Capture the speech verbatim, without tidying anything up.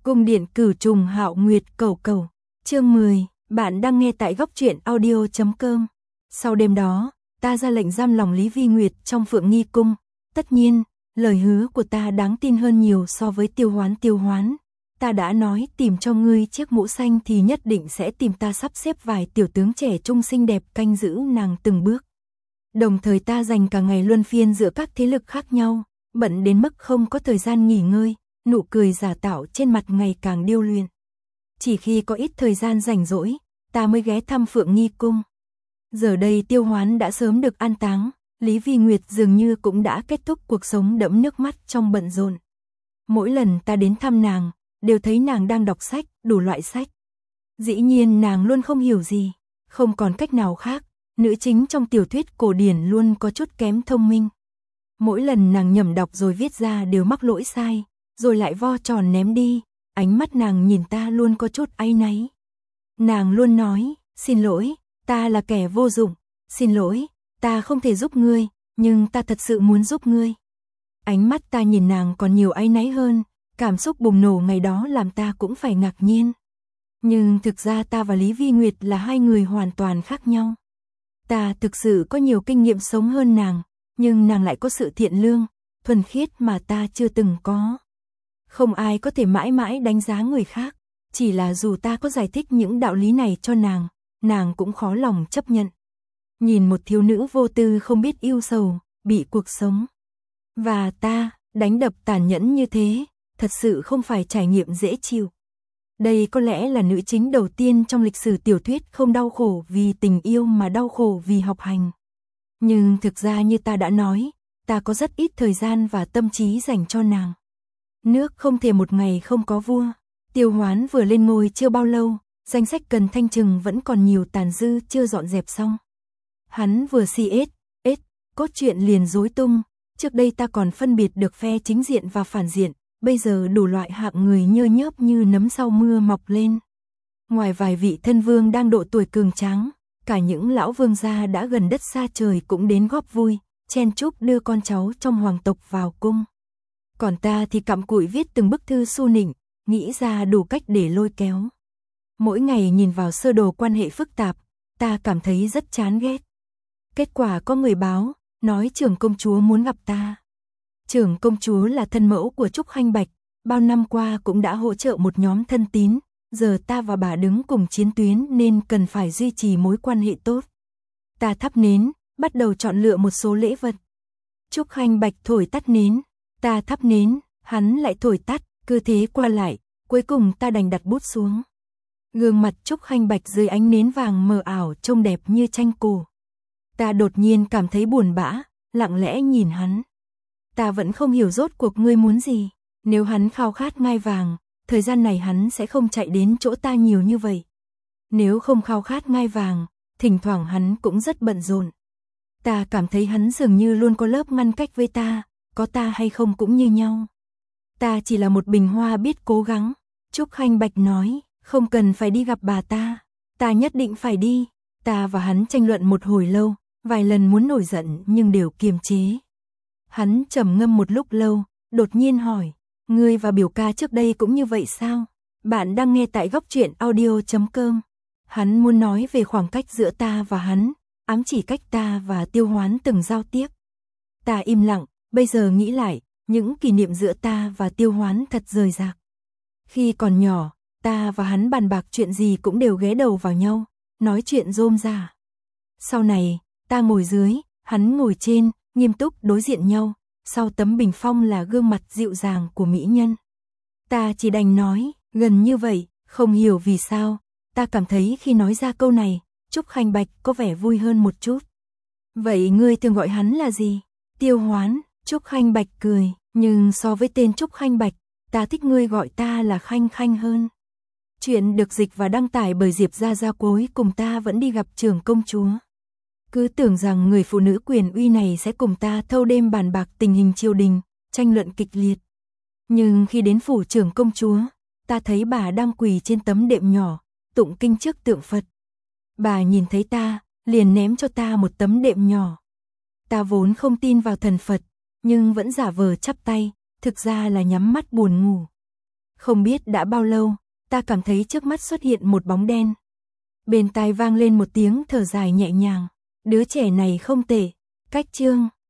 Cung điện cửu trùng hạo nguyệt cầu cầu. Chương mười, bạn đang nghe tại góc truyện audio chấm com. Sau đêm đó, ta ra lệnh giam lòng Lý Vi Nguyệt trong Phượng Nghi cung. Tất nhiên, lời hứa của ta đáng tin hơn nhiều so với Tiêu Hoán Tiêu Hoán. Ta đã nói tìm cho ngươi chiếc mũ xanh thì nhất định sẽ tìm ta sắp xếp vài tiểu tướng trẻ trung xinh đẹp canh giữ nàng từng bước. Đồng thời ta dành cả ngày luân phiên giữa các thế lực khác nhau, bận đến mức không có thời gian nghỉ ngơi, nụ cười giả tạo trên mặt ngày càng điêu luyện. Chỉ khi có ít thời gian rảnh rỗi, ta mới ghé thăm Phượng Nghi cung. Giờ đây Tiêu Hoán đã sớm được an táng, Lý Vi Nguyệt dường như cũng đã kết thúc cuộc sống đẫm nước mắt trong bận rộn. Mỗi lần ta đến thăm nàng, đều thấy nàng đang đọc sách, đủ loại sách. Dĩ nhiên nàng luôn không hiểu gì, không còn cách nào khác, nữ chính trong tiểu thuyết cổ điển luôn có chút kém thông minh. Mỗi lần nàng nhẩm đọc rồi viết ra đều mắc lỗi sai, rồi lại vo tròn ném đi, ánh mắt nàng nhìn ta luôn có chút áy náy. Nàng luôn nói, xin lỗi, ta là kẻ vô dụng, xin lỗi, ta không thể giúp ngươi, nhưng ta thật sự muốn giúp ngươi. Ánh mắt ta nhìn nàng còn nhiều áy náy hơn, cảm xúc bùng nổ ngày đó làm ta cũng phải ngạc nhiên. Nhưng thực ra ta và Lý Vi Nguyệt là hai người hoàn toàn khác nhau. Ta thực sự có nhiều kinh nghiệm sống hơn nàng, nhưng nàng lại có sự thiện lương, thuần khiết mà ta chưa từng có. Không ai có thể mãi mãi đánh giá người khác, chỉ là dù ta có giải thích những đạo lý này cho nàng, nàng cũng khó lòng chấp nhận. Nhìn một thiếu nữ vô tư không biết yêu sầu, bị cuộc sống và ta đánh đập tàn nhẫn như thế, thật sự không phải trải nghiệm dễ chịu. Đây có lẽ là nữ chính đầu tiên trong lịch sử tiểu thuyết không đau khổ vì tình yêu mà đau khổ vì học hành. Nhưng thực ra như ta đã nói, ta có rất ít thời gian và tâm trí dành cho nàng. Nước không thể một ngày không có vua. Tiêu Hoán vừa lên ngôi chưa bao lâu, danh sách cần thanh trừng vẫn còn nhiều tàn dư chưa dọn dẹp xong. Hắn vừa si ết, ết, cốt truyện liền rối tung. Trước đây ta còn phân biệt được phe chính diện và phản diện, bây giờ đủ loại hạng người nhơ nhớp như nấm sau mưa mọc lên. Ngoài vài vị thân vương đang độ tuổi cường tráng, cả những lão vương gia đã gần đất xa trời cũng đến góp vui, chen chúc đưa con cháu trong hoàng tộc vào cung. Còn ta thì cặm cụi viết từng bức thư su nịnh, nghĩ ra đủ cách để lôi kéo. Mỗi ngày nhìn vào sơ đồ quan hệ phức tạp, ta cảm thấy rất chán ghét. Kết quả có người báo, nói trưởng công chúa muốn gặp ta. Trưởng công chúa là thân mẫu của Trúc Khanh Bạch, bao năm qua cũng đã hỗ trợ một nhóm thân tín, giờ ta và bà đứng cùng chiến tuyến nên cần phải duy trì mối quan hệ tốt. Ta thắp nến, bắt đầu chọn lựa một số lễ vật. Trúc Khanh Bạch thổi tắt nến, ta thắp nến, hắn lại thổi tắt, cứ thế qua lại, cuối cùng ta đành đặt bút xuống. Gương mặt Trúc Khanh Bạch dưới ánh nến vàng mờ ảo trông đẹp như tranh cổ. Ta đột nhiên cảm thấy buồn bã, lặng lẽ nhìn hắn. Ta vẫn không hiểu rốt cuộc ngươi muốn gì, nếu hắn khao khát ngai vàng, thời gian này hắn sẽ không chạy đến chỗ ta nhiều như vậy. Nếu không khao khát ngai vàng, thỉnh thoảng hắn cũng rất bận rộn. Ta cảm thấy hắn dường như luôn có lớp ngăn cách với ta, có ta hay không cũng như nhau. Ta chỉ là một bình hoa biết cố gắng. Trúc Khanh Bạch nói, không cần phải đi gặp bà ta, ta nhất định phải đi. Ta và hắn tranh luận một hồi lâu, vài lần muốn nổi giận nhưng đều kiềm chế. Hắn trầm ngâm một lúc lâu, đột nhiên hỏi, ngươi và biểu ca trước đây cũng như vậy sao? Bạn đang nghe tại góc truyện audio chấm com. Hắn muốn nói về khoảng cách giữa ta và hắn, ám chỉ cách ta và Tiêu Hoán từng giao tiếp. Ta im lặng, bây giờ nghĩ lại, những kỷ niệm giữa ta và Tiêu Hoán thật rời rạc. Khi còn nhỏ, ta và hắn bàn bạc chuyện gì cũng đều ghé đầu vào nhau, nói chuyện rôm rả. Sau này, ta ngồi dưới, hắn ngồi trên, nghiêm túc đối diện nhau, sau tấm bình phong là gương mặt dịu dàng của mỹ nhân. Ta chỉ đành nói, gần như vậy, không hiểu vì sao, ta cảm thấy khi nói ra câu này, Trúc Khanh Bạch có vẻ vui hơn một chút. Vậy ngươi thường gọi hắn là gì? Tiêu Hoán. Trúc Khanh Bạch cười, nhưng so với tên Trúc Khanh Bạch, ta thích ngươi gọi ta là Khanh Khanh hơn. Chuyện được dịch và đăng tải bởi Diệp Gia Gia cuối cùng ta vẫn đi gặp trưởng công chúa. Cứ tưởng rằng người phụ nữ quyền uy này sẽ cùng ta thâu đêm bàn bạc tình hình triều đình, tranh luận kịch liệt. Nhưng khi đến phủ trưởng công chúa, ta thấy bà đang quỳ trên tấm đệm nhỏ, tụng kinh trước tượng Phật. Bà nhìn thấy ta, liền ném cho ta một tấm đệm nhỏ. Ta vốn không tin vào thần Phật, nhưng vẫn giả vờ chắp tay, thực ra là nhắm mắt buồn ngủ. Không biết đã bao lâu, ta cảm thấy trước mắt xuất hiện một bóng đen. Bên tai vang lên một tiếng thở dài nhẹ nhàng. Đứa trẻ này không tệ. Cách Chương